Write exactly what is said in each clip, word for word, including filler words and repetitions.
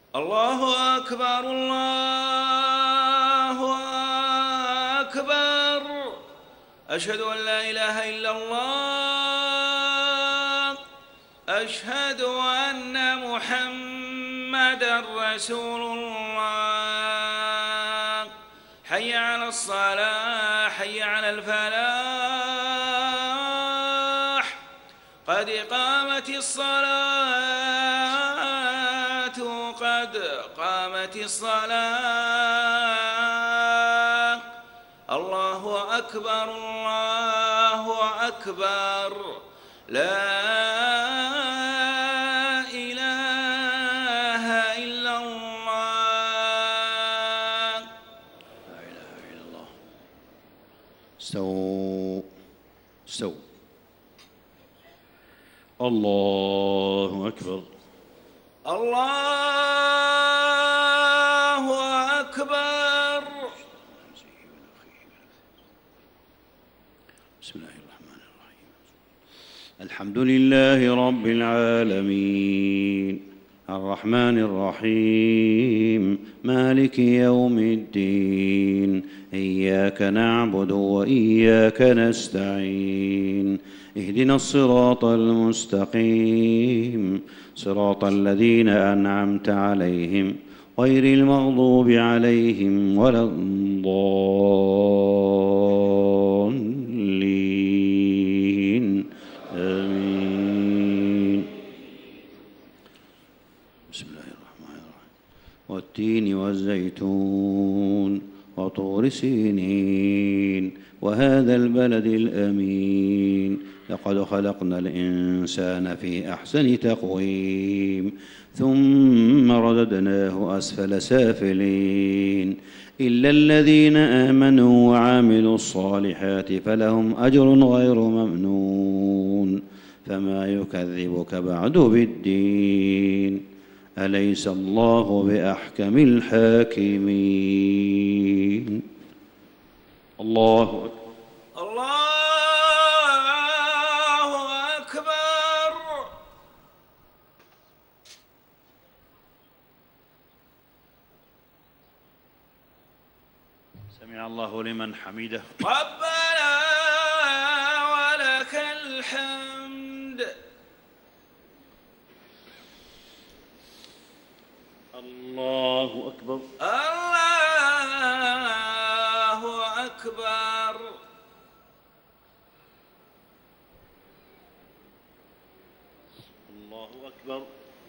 الله أكبر الله أكبر. أشهد أن لا إله إلا الله. أشهد أن محمدًا رسول الله. حي على الصلاة حي على الفلاح. قد قامت الصلاة قد قامت الصلاة. الله أكبر الله أكبر. لا إله إلا الله. لا إله إلا الله. استووا استووا. الله أكبر الله أكبر. بسم الله الرحمن الرحيم. الحمد لله رب العالمين الرحمن الرحيم مالك يوم الدين. إياك نعبد وإياك نستعين. اهدنا الصراط المستقيم صراط الذين أنعمت عليهم غير المغضوب عليهم ولا الضالين. آمين. بسم الله الرحمن الرحيم. والتين والزيتون وطور سينين وهذا البلد الأمين. لقد خلقنا الإنسان في أحسن تقويم ثم رددناه أسفل سافلين. إلا الذين آمنوا وعملوا الصالحات فلهم أجر غير ممنون. فما يكذبك بعد بالدين. أليس الله بأحكم الحاكمين. الله أكبر. الله أكبر. سمع الله لمن حمده. ربنا ولك الحمد. الله أكبر. الله أكبر. الله أكبر.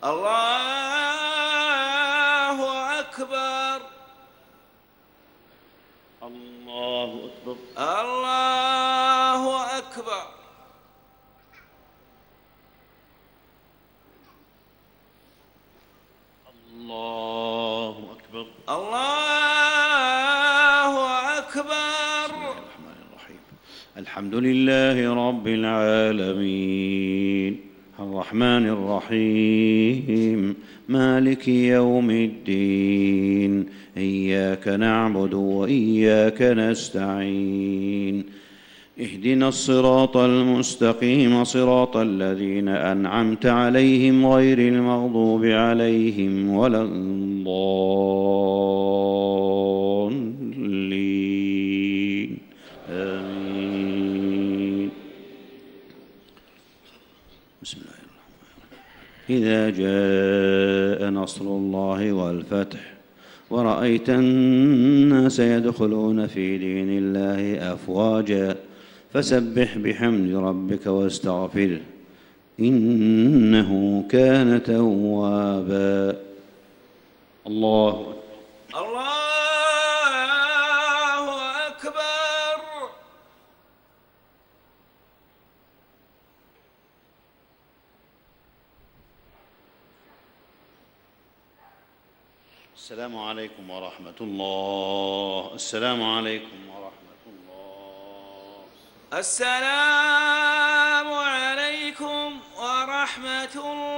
الله أكبر. الله أكبر. الله أكبر. الله أكبر. الله أكبر. بسم الله الرحمن الرحيم. الحمد لله رب العالمين الرحمن الرحيم مالك يوم الدين. إياك نعبد وإياك نستعين. اهدنا الصراط المستقيم صراط الذين أنعمت عليهم غير المغضوب عليهم ولا الضالين. آمين. بسم الله الرحمن الرحيم. إذا جاء نصر الله والفتح ورأيت الناس يدخلون في دين الله أفواجا فسبح بحمد ربك واستغفره إنه كان توابا. الله الله أكبر. السلام عليكم ورحمة الله. السلام عليكم ورحمة الله. السلام عليكم ورحمة الله.